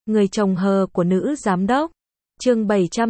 Người chồng hờ của nữ giám đốc. Chương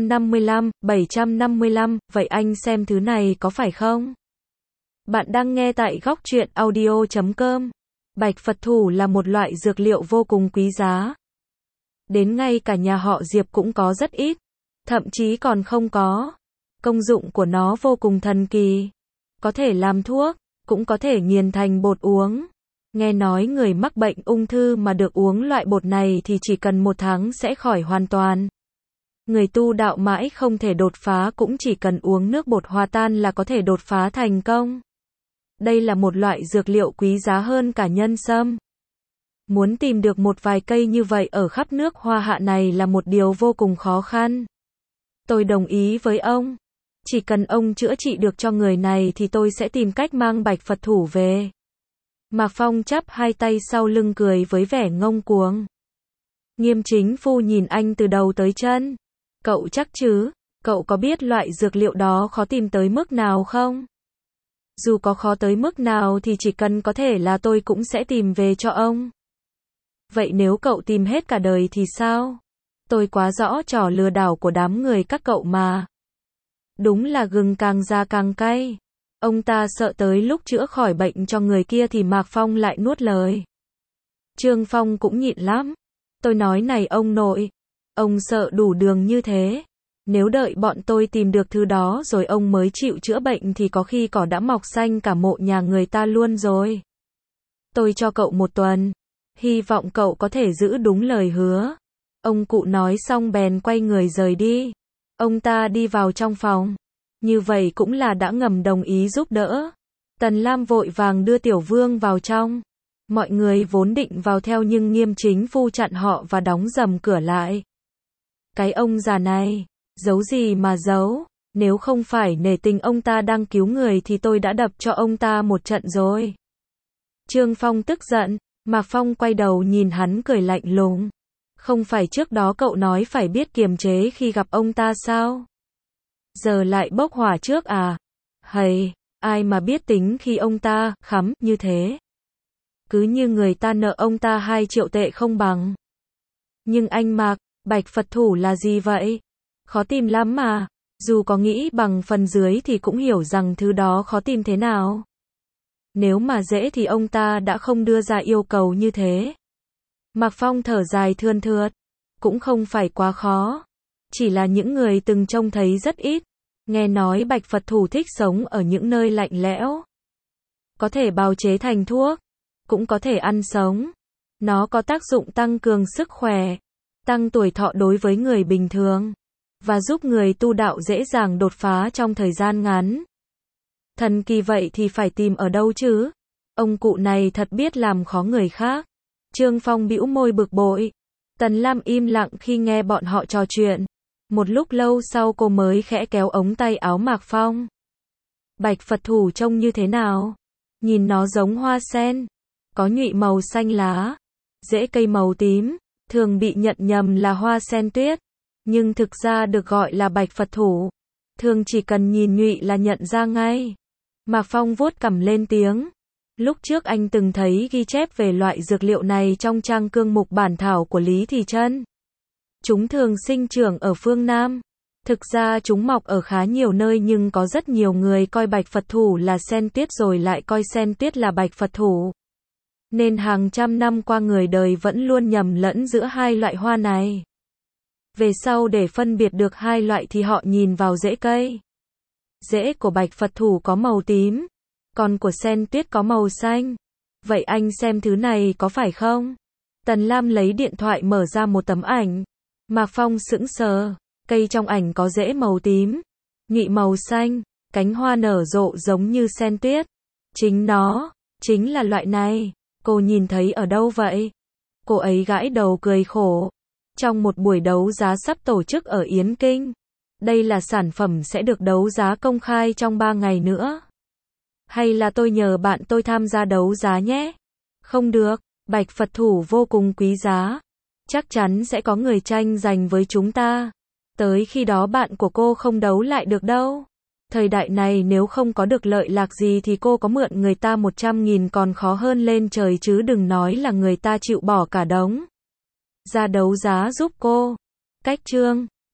755, vậy anh xem thứ này có phải không? Bạn đang nghe tại góc truyện audio.com. Bạch Phật thủ là một loại dược liệu vô cùng quý giá. Đến ngay cả nhà họ Diệp cũng có rất ít, thậm chí còn không có. Công dụng của nó vô cùng thần kỳ. Có thể làm thuốc, cũng có thể nghiền thành bột uống. Nghe nói người mắc bệnh ung thư mà được uống loại bột này thì chỉ cần 1 tháng sẽ khỏi hoàn toàn. Người tu đạo mãi không thể đột phá cũng chỉ cần uống nước bột hòa tan là có thể đột phá thành công. Đây là một loại dược liệu quý giá hơn cả nhân sâm. Muốn tìm được một vài cây như vậy ở khắp nước Hoa Hạ này là một điều vô cùng khó khăn. Tôi đồng ý với ông. Chỉ cần ông chữa trị được cho người này thì tôi sẽ tìm cách mang Bạch Phật thủ về. Mạc Phong chắp hai tay sau lưng cười với vẻ ngông cuồng. Nghiêm Chính Phu nhìn anh từ đầu tới chân. Cậu chắc chứ? Cậu có biết loại dược liệu đó khó tìm tới mức nào không? Dù có khó tới mức nào thì chỉ cần có thể là tôi cũng sẽ tìm về cho ông. Vậy nếu cậu tìm hết cả đời thì sao? Tôi quá rõ trò lừa đảo của đám người các cậu mà. Đúng là gừng càng già càng cay. Ông ta sợ tới lúc chữa khỏi bệnh cho người kia thì Mạc Phong lại nuốt lời. Trương Phong cũng nhịn lắm. Tôi nói này ông nội, ông sợ đủ đường như thế. Nếu đợi bọn tôi tìm được thứ đó rồi ông mới chịu chữa bệnh thì có khi cỏ đã mọc xanh cả mộ nhà người ta luôn rồi. Tôi cho cậu 1 tuần. Hy vọng cậu có thể giữ đúng lời hứa. Ông cụ nói xong bèn quay người rời đi. Ông ta đi vào trong phòng. Như vậy cũng là đã ngầm đồng ý giúp đỡ. Tần Lam vội vàng đưa Tiểu Vương vào trong. Mọi người vốn định vào theo nhưng Nghiêm Chính Phu chặn họ và đóng rầm cửa lại. Cái ông già này, giấu gì mà giấu, nếu không phải nể tình ông ta đang cứu người thì tôi đã đập cho ông ta một trận rồi. Trương Phong tức giận, Mạc Phong quay đầu nhìn hắn cười lạnh lùng. Không phải trước đó cậu nói phải biết kiềm chế khi gặp ông ta sao? Giờ lại bốc hỏa trước à? Hầy, ai mà biết tính khi ông ta khắm như thế. Cứ như người ta nợ ông ta 2 triệu tệ không bằng. Nhưng anh Mạc, Bạch Phật thủ là gì vậy? Khó tìm lắm mà. Dù có nghĩ bằng phần dưới thì cũng hiểu rằng thứ đó khó tìm thế nào. Nếu mà dễ thì ông ta đã không đưa ra yêu cầu như thế. Mạc Phong thở dài thườn thượt. Cũng không phải quá khó. Chỉ là những người từng trông thấy rất ít. Nghe nói Bạch Phật thủ thích sống ở những nơi lạnh lẽo. Có thể bào chế thành thuốc. Cũng có thể ăn sống. Nó có tác dụng tăng cường sức khỏe. Tăng tuổi thọ đối với người bình thường. Và giúp người tu đạo dễ dàng đột phá trong thời gian ngắn. Thần kỳ vậy thì phải tìm ở đâu chứ? Ông cụ này thật biết làm khó người khác. Trương Phong bĩu môi bực bội. Tần Lam im lặng khi nghe bọn họ trò chuyện. Một lúc lâu sau cô mới khẽ kéo ống tay áo Mạc Phong. Bạch Phật thủ trông như thế nào? Nhìn nó giống hoa sen. Có nhụy màu xanh lá. Rễ cây màu tím. Thường bị nhận nhầm là hoa sen tuyết. Nhưng thực ra được gọi là Bạch Phật thủ. Thường chỉ cần nhìn nhụy là nhận ra ngay. Mạc Phong vuốt cằm lên tiếng. Lúc trước anh từng thấy ghi chép về loại dược liệu này trong trang cương mục bản thảo của Lý Thị Trân. Chúng thường sinh trưởng ở phương Nam. Thực ra chúng mọc ở khá nhiều nơi nhưng có rất nhiều người coi Bạch Phật thủ là sen tuyết rồi lại coi sen tuyết là Bạch Phật thủ. Nên hàng trăm năm qua người đời vẫn luôn nhầm lẫn giữa hai loại hoa này. Về sau để phân biệt được hai loại thì họ nhìn vào rễ cây. Rễ của Bạch Phật thủ có màu tím, còn của sen tuyết có màu xanh. Vậy anh xem thứ này có phải không? Tần Lam lấy điện thoại mở ra một tấm ảnh. Mạc Phong sững sờ, cây trong ảnh có rễ màu tím, nhụy màu xanh, cánh hoa nở rộ giống như sen tuyết. Chính là loại này. Cô nhìn thấy ở đâu vậy? Cô ấy gãi đầu cười khổ. Trong một buổi đấu giá sắp tổ chức ở Yến Kinh. Đây là sản phẩm sẽ được đấu giá công khai trong 3 ngày nữa. Hay là tôi nhờ bạn tôi tham gia đấu giá nhé? Không được, Bạch Phật thủ vô cùng quý giá. Chắc chắn sẽ có người tranh giành với chúng ta. Tới khi đó bạn của cô không đấu lại được đâu. Thời đại này nếu không có được lợi lạc gì thì cô có mượn người ta 100.000 còn khó hơn lên trời chứ đừng nói là người ta chịu bỏ cả đống. ra đấu giá giúp cô. Cách chương